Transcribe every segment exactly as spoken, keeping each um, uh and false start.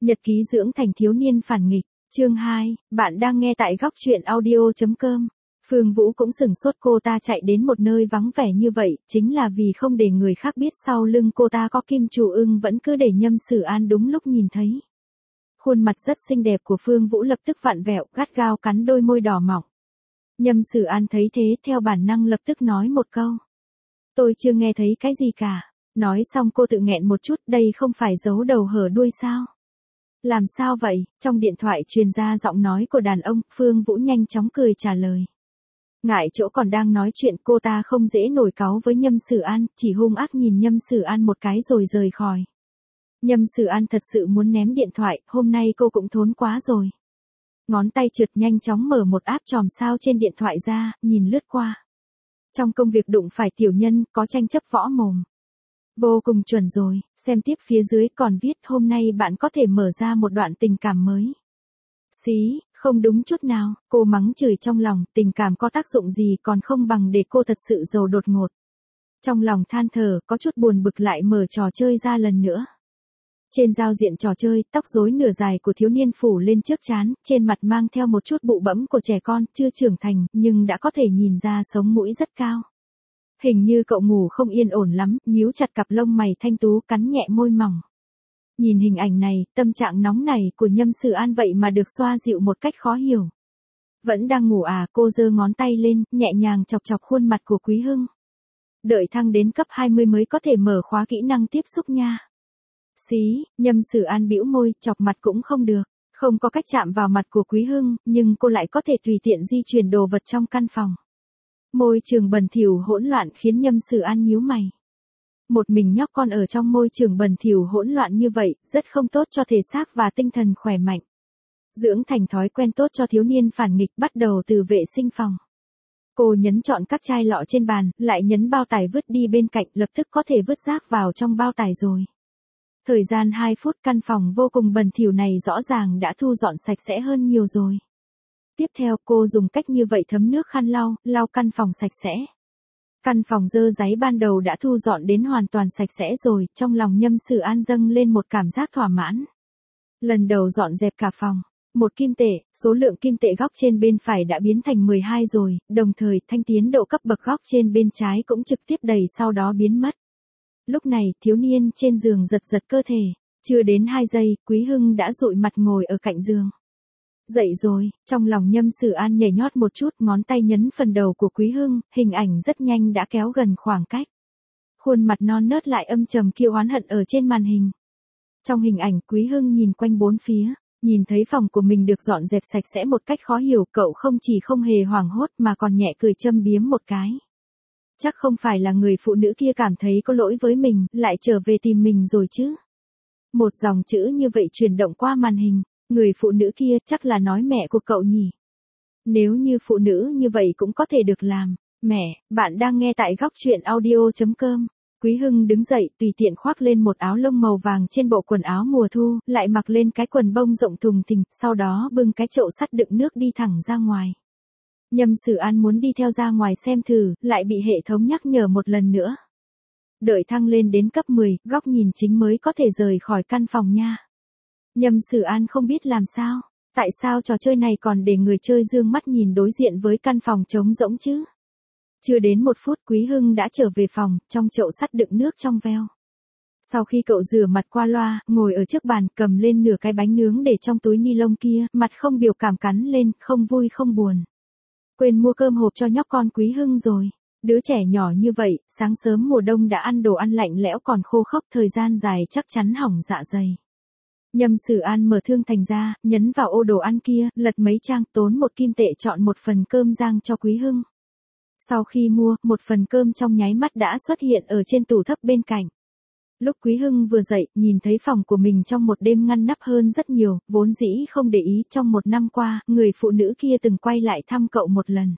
Nhật ký dưỡng thành thiếu niên phản nghịch, chương hai, bạn đang nghe tại góc truyện audio.com. Phương Vũ cũng sửng sốt, cô ta chạy đến một nơi vắng vẻ như vậy, chính là vì không để người khác biết sau lưng cô ta có Kim Chủ Ưng vẫn cứ để Nhâm Sử An đúng lúc nhìn thấy. Khuôn mặt rất xinh đẹp của Phương Vũ lập tức vặn vẹo, gắt gao cắn đôi môi đỏ mọng. Nhâm Sử An thấy thế theo bản năng lập tức nói một câu. Tôi chưa nghe thấy cái gì cả. Nói xong cô tự nghẹn một chút, đây không phải giấu đầu hở đuôi sao? Làm sao vậy? Trong điện thoại truyền ra giọng nói của đàn ông, Phương Vũ nhanh chóng cười trả lời. Ngại chỗ còn đang nói chuyện, cô ta không dễ nổi cáu với Nhâm Sử An, chỉ hung ác nhìn Nhâm Sử An một cái rồi rời khỏi. Nhâm Sử An thật sự muốn ném điện thoại, hôm nay cô cũng thốn quá rồi. Ngón tay trượt nhanh chóng mở một app chòm sao trên điện thoại ra, nhìn lướt qua. Trong công việc đụng phải tiểu nhân, có tranh chấp võ mồm. Vô cùng chuẩn rồi, xem tiếp phía dưới còn viết hôm nay bạn có thể mở ra một đoạn tình cảm mới. Xí, không đúng chút nào, cô mắng chửi trong lòng, tình cảm có tác dụng gì còn không bằng để cô thật sự giàu đột ngột. Trong lòng than thở, có chút buồn bực lại mở trò chơi ra lần nữa. Trên giao diện trò chơi, tóc rối nửa dài của thiếu niên phủ lên trước trán, trên mặt mang theo một chút bụ bẫm của trẻ con, chưa trưởng thành, nhưng đã có thể nhìn ra sống mũi rất cao. Hình như cậu ngủ không yên ổn lắm, nhíu chặt cặp lông mày thanh tú, cắn nhẹ môi mỏng. Nhìn hình ảnh này, tâm trạng nóng này của Nhâm Sử An vậy mà được xoa dịu một cách khó hiểu. Vẫn đang ngủ à? Cô giơ ngón tay lên, nhẹ nhàng chọc chọc khuôn mặt của Quý Hưng. Đợi thăng đến cấp hai mươi mới có thể mở khóa kỹ năng tiếp xúc nha. Xí, Nhâm Sử An bĩu môi, chọc mặt cũng không được. Không có cách chạm vào mặt của Quý Hưng, nhưng cô lại có thể tùy tiện di chuyển đồ vật trong căn phòng. Môi trường bẩn thỉu hỗn loạn khiến Nhâm Sử An nhíu mày. Một mình nhóc con ở trong môi trường bẩn thỉu hỗn loạn như vậy, rất không tốt cho thể xác và tinh thần khỏe mạnh. Dưỡng thành thói quen tốt cho thiếu niên phản nghịch bắt đầu từ vệ sinh phòng. Cô nhấn chọn các chai lọ trên bàn, lại nhấn bao tải vứt đi bên cạnh, lập tức có thể vứt rác vào trong bao tải rồi. Thời gian hai phút, căn phòng vô cùng bẩn thỉu này rõ ràng đã thu dọn sạch sẽ hơn nhiều rồi. Tiếp theo cô dùng cách như vậy thấm nước khăn lau, lau căn phòng sạch sẽ. Căn phòng dơ dáy ban đầu đã thu dọn đến hoàn toàn sạch sẽ rồi, trong lòng Nhâm Sử An dâng lên một cảm giác thỏa mãn. Lần đầu dọn dẹp cả phòng, một kim tệ, số lượng kim tệ góc trên bên phải đã biến thành mười hai rồi, đồng thời thanh tiến độ cấp bậc góc trên bên trái cũng trực tiếp đầy sau đó biến mất. Lúc này, thiếu niên trên giường giật giật cơ thể, chưa đến hai giây, Quý Hưng đã dụi mặt ngồi ở cạnh giường. Dậy rồi, trong lòng Nhâm Sử An nhảy nhót một chút, ngón tay nhấn phần đầu của Quý Hưng, hình ảnh rất nhanh đã kéo gần khoảng cách. Khuôn mặt non nớt lại âm trầm kiêu oán hận ở trên màn hình. Trong hình ảnh, Quý Hưng nhìn quanh bốn phía, nhìn thấy phòng của mình được dọn dẹp sạch sẽ một cách khó hiểu, cậu không chỉ không hề hoảng hốt mà còn nhẹ cười châm biếm một cái. Chắc không phải là người phụ nữ kia cảm thấy có lỗi với mình, lại trở về tìm mình rồi chứ. Một dòng chữ như vậy chuyển động qua màn hình. Người phụ nữ kia chắc là nói mẹ của cậu nhỉ. Nếu như phụ nữ như vậy cũng có thể được làm. Mẹ, bạn đang nghe tại góc truyện audio.com. Quý Hưng đứng dậy tùy tiện khoác lên một áo lông màu vàng trên bộ quần áo mùa thu, lại mặc lên cái quần bông rộng thùng thình, sau đó bưng cái chậu sắt đựng nước đi thẳng ra ngoài. Nhâm Sử An muốn đi theo ra ngoài xem thử, lại bị hệ thống nhắc nhở một lần nữa. Đợi thăng lên đến cấp mười, góc nhìn chính mới có thể rời khỏi căn phòng nha. Nhâm Sử An không biết làm sao, tại sao trò chơi này còn để người chơi dương mắt nhìn đối diện với căn phòng trống rỗng chứ? Chưa đến một phút, Quý Hưng đã trở về phòng, trong chậu sắt đựng nước trong veo. Sau khi cậu rửa mặt qua loa, ngồi ở trước bàn, cầm lên nửa cái bánh nướng để trong túi ni lông kia, mặt không biểu cảm cắn lên, không vui không buồn. Quên mua cơm hộp cho nhóc con Quý Hưng rồi. Đứa trẻ nhỏ như vậy, sáng sớm mùa đông đã ăn đồ ăn lạnh lẽo còn khô khốc, thời gian dài chắc chắn hỏng dạ dày. Nhâm Sử An mở thương thành ra, nhấn vào ô đồ ăn kia, lật mấy trang, tốn một kim tệ chọn một phần cơm rang cho Quý Hưng. Sau khi mua, một phần cơm trong nháy mắt đã xuất hiện ở trên tủ thấp bên cạnh. Lúc Quý Hưng vừa dậy, nhìn thấy phòng của mình trong một đêm ngăn nắp hơn rất nhiều, vốn dĩ không để ý trong một năm qua, người phụ nữ kia từng quay lại thăm cậu một lần.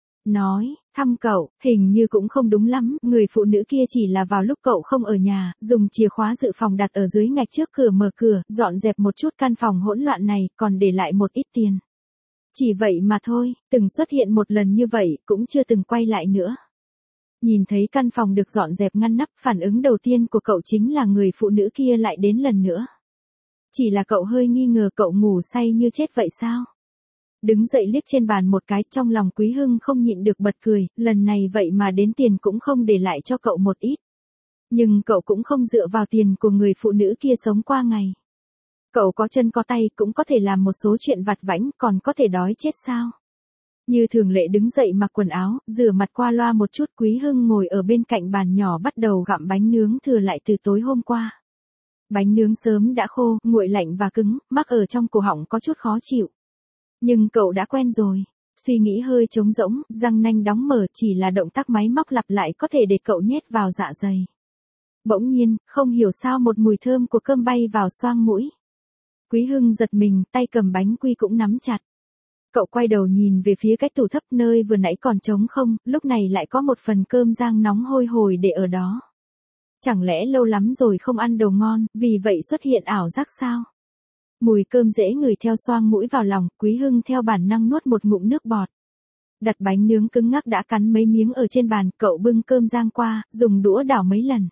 Nói, thăm cậu, hình như cũng không đúng lắm, người phụ nữ kia chỉ là vào lúc cậu không ở nhà, dùng chìa khóa dự phòng đặt ở dưới ngạch trước cửa mở cửa, dọn dẹp một chút căn phòng hỗn loạn này, còn để lại một ít tiền. Chỉ vậy mà thôi, từng xuất hiện một lần như vậy, cũng chưa từng quay lại nữa. Nhìn thấy căn phòng được dọn dẹp ngăn nắp, phản ứng đầu tiên của cậu chính là người phụ nữ kia lại đến lần nữa. Chỉ là cậu hơi nghi ngờ cậu ngủ say như chết vậy sao? Đứng dậy liếc trên bàn một cái, trong lòng Quý Hưng không nhịn được bật cười, lần này vậy mà đến tiền cũng không để lại cho cậu một ít. Nhưng cậu cũng không dựa vào tiền của người phụ nữ kia sống qua ngày. Cậu có chân có tay cũng có thể làm một số chuyện vặt vãnh, còn có thể đói chết sao? Như thường lệ đứng dậy mặc quần áo, rửa mặt qua loa một chút, Quý Hưng ngồi ở bên cạnh bàn nhỏ bắt đầu gặm bánh nướng thừa lại từ tối hôm qua. Bánh nướng sớm đã khô, nguội lạnh và cứng, mắc ở trong cổ họng có chút khó chịu. Nhưng cậu đã quen rồi. Suy nghĩ hơi trống rỗng, răng nanh đóng mở, chỉ là động tác máy móc lặp lại có thể để cậu nhét vào dạ dày. Bỗng nhiên, không hiểu sao một mùi thơm của cơm bay vào xoang mũi. Quý Hưng giật mình, tay cầm bánh quy cũng nắm chặt. Cậu quay đầu nhìn về phía cái tủ thấp nơi vừa nãy còn trống không, lúc này lại có một phần cơm rang nóng hôi hổi để ở đó. Chẳng lẽ lâu lắm rồi không ăn đồ ngon, vì vậy xuất hiện ảo giác sao? Mùi cơm dễ ngửi theo xoang mũi vào lòng, Quý Hưng theo bản năng nuốt một ngụm nước bọt. Đặt bánh nướng cứng ngắc đã cắn mấy miếng ở trên bàn, cậu bưng cơm rang qua, dùng đũa đảo mấy lần.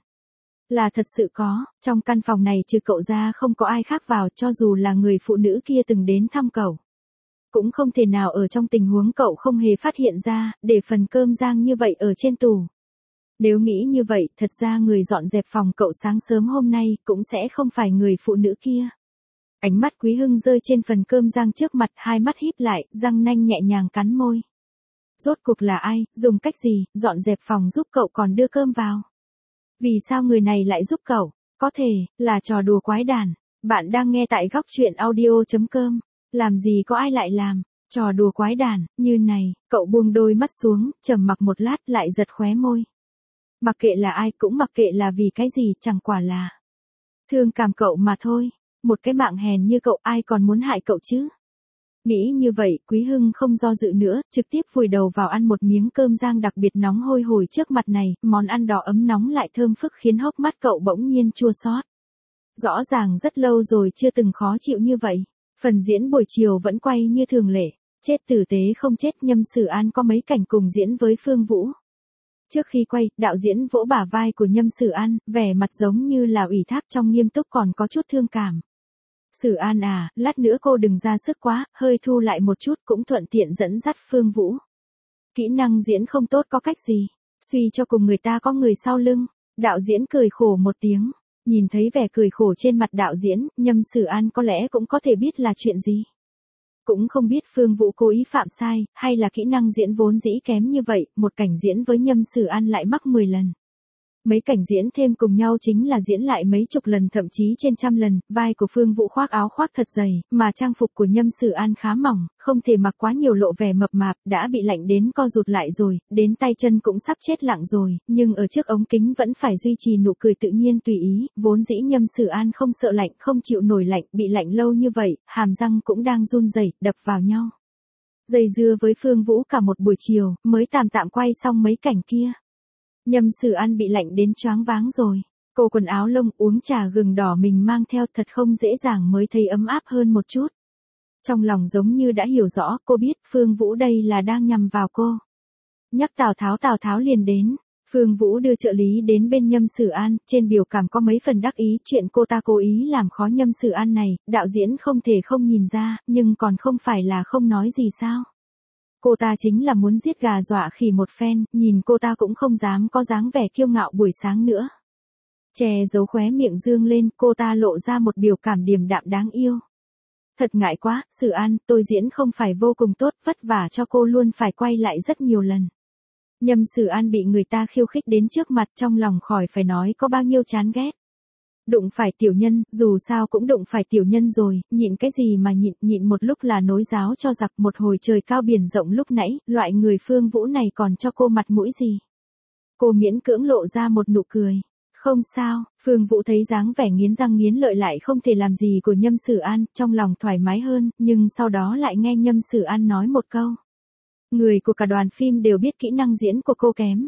Là thật sự có, trong căn phòng này trừ cậu ra không có ai khác vào, cho dù là người phụ nữ kia từng đến thăm cậu. Cũng không thể nào ở trong tình huống cậu không hề phát hiện ra, để phần cơm rang như vậy ở trên tủ. Nếu nghĩ như vậy, thật ra người dọn dẹp phòng cậu sáng sớm hôm nay cũng sẽ không phải người phụ nữ kia. Ánh mắt Quý Hưng rơi trên phần cơm rang trước mặt, hai mắt híp lại, răng nanh nhẹ nhàng cắn môi. Rốt cuộc là ai, dùng cách gì, dọn dẹp phòng giúp cậu còn đưa cơm vào? Vì sao người này lại giúp cậu? Có thể, là trò đùa quái đản. Bạn đang nghe tại góc truyện audio chấm com. Làm gì có ai lại làm, trò đùa quái đản, như này, cậu buông đôi mắt xuống, trầm mặc một lát lại giật khóe môi. Mặc kệ là ai cũng mặc kệ là vì cái gì, chẳng quả là thương cảm cậu mà thôi. Một cái mạng hèn như cậu ai còn muốn hại cậu chứ? Nghĩ như vậy, Quý Hưng không do dự nữa, trực tiếp vùi đầu vào ăn một miếng cơm rang đặc biệt nóng hôi hổi trước mặt này, món ăn đỏ ấm nóng lại thơm phức khiến hốc mắt cậu bỗng nhiên chua xót. Rõ ràng rất lâu rồi chưa từng khó chịu như vậy. Phần diễn buổi chiều vẫn quay như thường lệ, chết tử tế không chết, Nhâm Sử An có mấy cảnh cùng diễn với Phương Vũ. Trước khi quay, đạo diễn vỗ bả vai của Nhâm Sử An, vẻ mặt giống như là ủy thác trong nghiêm túc còn có chút thương cảm. Sử An à, lát nữa cô đừng ra sức quá, hơi thu lại một chút cũng thuận tiện dẫn dắt Phương Vũ. Kỹ năng diễn không tốt có cách gì, suy cho cùng người ta có người sau lưng. Đạo diễn cười khổ một tiếng, nhìn thấy vẻ cười khổ trên mặt đạo diễn, Nhâm Sử An có lẽ cũng có thể biết là chuyện gì. Cũng không biết Phương Vũ cố ý phạm sai, hay là kỹ năng diễn vốn dĩ kém như vậy, một cảnh diễn với Nhâm Sử An lại mắc mười lần. Mấy cảnh diễn thêm cùng nhau chính là diễn lại mấy chục lần thậm chí trên trăm lần, vai của Phương Vũ khoác áo khoác thật dày, mà trang phục của Nhâm Sử An khá mỏng, không thể mặc quá nhiều lộ vẻ mập mạp, đã bị lạnh đến co rụt lại rồi, đến tay chân cũng sắp chết lặng rồi, nhưng ở trước ống kính vẫn phải duy trì nụ cười tự nhiên tùy ý, vốn dĩ Nhâm Sử An không sợ lạnh, không chịu nổi lạnh, bị lạnh lâu như vậy, hàm răng cũng đang run rẩy, đập vào nhau. Dây dưa với Phương Vũ cả một buổi chiều, mới tạm tạm quay xong mấy cảnh kia. Nhâm Sử An bị lạnh đến choáng váng rồi. Cô quần áo lông, uống trà gừng đỏ mình mang theo thật không dễ dàng mới thấy ấm áp hơn một chút. Trong lòng giống như đã hiểu rõ, cô biết Phương Vũ đây là đang nhằm vào cô. Nhắc Tào Tháo Tào Tháo liền đến. Phương Vũ đưa trợ lý đến bên Nhâm Sử An, trên biểu cảm có mấy phần đắc ý chuyện cô ta cố ý làm khó Nhâm Sử An này, đạo diễn không thể không nhìn ra, nhưng còn không phải là không nói gì sao. Cô ta chính là muốn giết gà dọa khỉ một phen, nhìn cô ta cũng không dám có dáng vẻ kiêu ngạo buổi sáng nữa. Che giấu khóe miệng dương lên, cô ta lộ ra một biểu cảm điềm đạm đáng yêu. Thật ngại quá, Sử An, tôi diễn không phải vô cùng tốt, vất vả cho cô luôn phải quay lại rất nhiều lần. Nhâm Sử An bị người ta khiêu khích đến trước mặt, trong lòng khỏi phải nói có bao nhiêu chán ghét. Đụng phải tiểu nhân, dù sao cũng đụng phải tiểu nhân rồi, nhịn cái gì mà nhịn, nhịn một lúc là nối giáo cho giặc, một hồi trời cao biển rộng lúc nãy, loại người Phương Vũ này còn cho cô mặt mũi gì. Cô miễn cưỡng lộ ra một nụ cười. Không sao, Phương Vũ thấy dáng vẻ nghiến răng nghiến lợi lại không thể làm gì của Nhâm Sử An, trong lòng thoải mái hơn, nhưng sau đó lại nghe Nhâm Sử An nói một câu. Người của cả đoàn phim đều biết kỹ năng diễn của cô kém.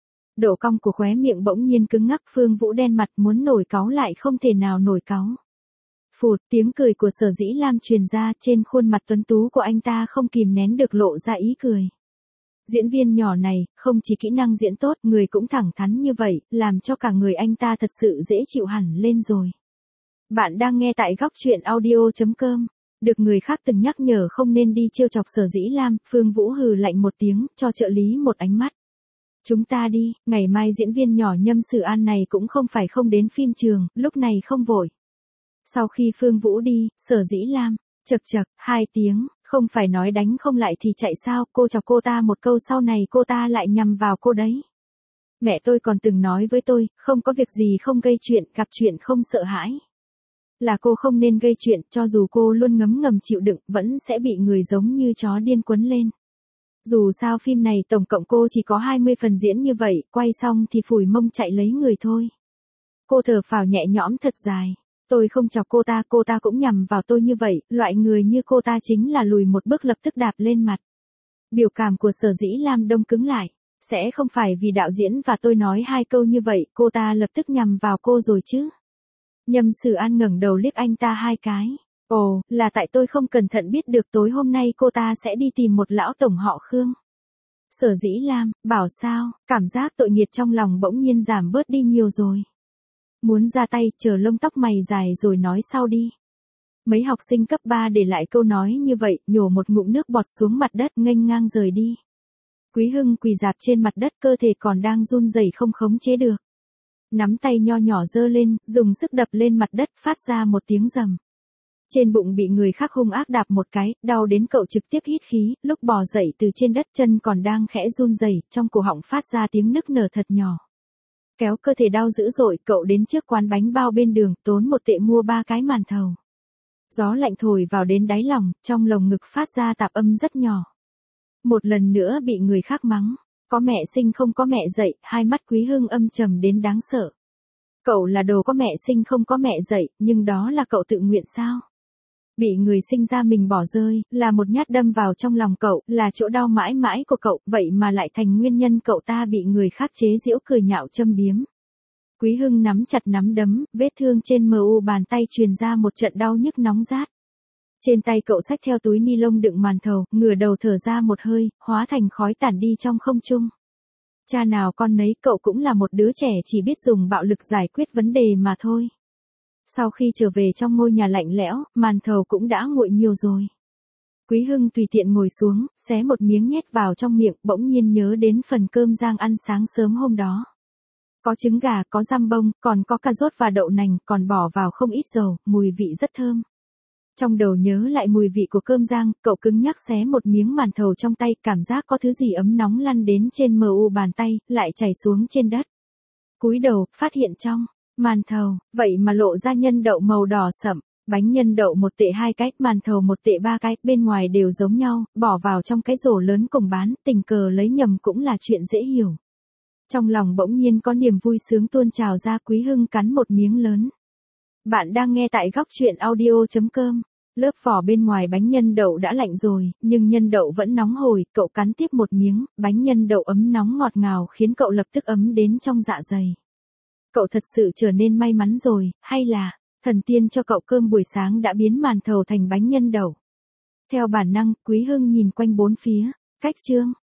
Độ cong của khóe miệng bỗng nhiên cứng ngắc, Phương Vũ đen mặt muốn nổi cáu lại không thể nào nổi cáu. Phụt, tiếng cười của Sở Dĩ Lam truyền ra, trên khuôn mặt tuấn tú của anh ta không kìm nén được lộ ra ý cười. Diễn viên nhỏ này, không chỉ kỹ năng diễn tốt, người cũng thẳng thắn như vậy, làm cho cả người anh ta thật sự dễ chịu hẳn lên rồi. Bạn đang nghe tại góc chuyện audio chấm com. Được người khác từng nhắc nhở không nên đi trêu chọc Sở Dĩ Lam, Phương Vũ hừ lạnh một tiếng, cho trợ lý một ánh mắt. Chúng ta đi, ngày mai diễn viên nhỏ Nhâm Sử An này cũng không phải không đến phim trường, lúc này không vội. Sau khi Phương Vũ đi, Sở Dĩ Lam, chật chật, hai tiếng, không phải nói đánh không lại thì chạy sao, cô chọc cô ta một câu sau này cô ta lại nhằm vào cô đấy. Mẹ tôi còn từng nói với tôi, không có việc gì không gây chuyện, gặp chuyện không sợ hãi. Là cô không nên gây chuyện, cho dù cô luôn ngấm ngầm chịu đựng, vẫn sẽ bị người giống như chó điên quấn lên. Dù sao phim này tổng cộng cô chỉ có hai mươi phần diễn như vậy, quay xong thì phủi mông chạy lấy người thôi. Cô thở phào nhẹ nhõm thật dài. Tôi không chọc cô ta, cô ta cũng nhằm vào tôi như vậy, loại người như cô ta chính là lùi một bước lập tức đạp lên mặt. Biểu cảm của Sở Dĩ Lam đông cứng lại. Sẽ không phải vì đạo diễn và tôi nói hai câu như vậy, cô ta lập tức nhằm vào cô rồi chứ. Nhâm Sử An ngẩng đầu liếc anh ta hai cái. Ồ, là tại tôi không cẩn thận biết được tối hôm nay cô ta sẽ đi tìm một lão tổng họ Khương. Sở Dĩ Lam, bảo sao, cảm giác tội nghiệp trong lòng bỗng nhiên giảm bớt đi nhiều rồi. Muốn ra tay, chờ lông tóc mày dài rồi nói sau đi. Mấy học sinh cấp ba để lại câu nói như vậy, nhổ một ngụm nước bọt xuống mặt đất nghênh ngang rời đi. Quý Hưng quỳ dạp trên mặt đất, cơ thể còn đang run rẩy không khống chế được. Nắm tay nho nhỏ giơ lên, dùng sức đập lên mặt đất, phát ra một tiếng rầm. Trên bụng bị người khác hung ác đạp một cái, đau đến cậu trực tiếp hít khí, lúc bò dậy từ trên đất chân còn đang khẽ run rẩy, trong cổ họng phát ra tiếng nức nở thật nhỏ. Kéo cơ thể đau dữ dội, cậu đến trước quán bánh bao bên đường, tốn một tệ mua ba cái màn thầu. Gió lạnh thổi vào đến đáy lòng, trong lồng ngực phát ra tạp âm rất nhỏ. Một lần nữa bị người khác mắng, có mẹ sinh không có mẹ dạy, hai mắt Quý Hưng âm trầm đến đáng sợ. Cậu là đồ có mẹ sinh không có mẹ dạy, nhưng đó là cậu tự nguyện sao? Bị người sinh ra mình bỏ rơi, là một nhát đâm vào trong lòng cậu, là chỗ đau mãi mãi của cậu, vậy mà lại thành nguyên nhân cậu ta bị người khác chế giễu cười nhạo châm biếm. Quý Hưng nắm chặt nắm đấm, vết thương trên mờ u bàn tay truyền ra một trận đau nhức nóng rát. Trên tay cậu xách theo túi ni lông đựng màn thầu, ngửa đầu thở ra một hơi, hóa thành khói tản đi trong không trung. Cha nào con nấy, cậu cũng là một đứa trẻ chỉ biết dùng bạo lực giải quyết vấn đề mà thôi. Sau khi trở về trong ngôi nhà lạnh lẽo, màn thầu cũng đã nguội nhiều rồi. Quý Hưng tùy tiện ngồi xuống, xé một miếng nhét vào trong miệng, bỗng nhiên nhớ đến phần cơm rang ăn sáng sớm hôm đó. Có trứng gà, có giam bông, còn có cà rốt và đậu nành, còn bỏ vào không ít dầu, mùi vị rất thơm. Trong đầu nhớ lại mùi vị của cơm rang, cậu cứng nhắc xé một miếng màn thầu trong tay, cảm giác có thứ gì ấm nóng lăn đến trên mờ u bàn tay, lại chảy xuống trên đất. Cúi đầu, phát hiện trong màn thầu, vậy mà lộ ra nhân đậu màu đỏ sậm, bánh nhân đậu một tệ hai cái, màn thầu một tệ ba cái, bên ngoài đều giống nhau, bỏ vào trong cái rổ lớn cùng bán, tình cờ lấy nhầm cũng là chuyện dễ hiểu. Trong lòng bỗng nhiên có niềm vui sướng tuôn trào ra, Quý Hưng cắn một miếng lớn. Bạn đang nghe tại góc chuyện audio chấm com. Lớp vỏ bên ngoài bánh nhân đậu đã lạnh rồi, nhưng nhân đậu vẫn nóng hổi, cậu cắn tiếp một miếng, bánh nhân đậu ấm nóng ngọt ngào khiến cậu lập tức ấm đến trong dạ dày. Cậu thật sự trở nên may mắn rồi, hay là, thần tiên cho cậu cơm buổi sáng đã biến màn thầu thành bánh nhân đậu. Theo bản năng, Quý Hưng nhìn quanh bốn phía, cách chương,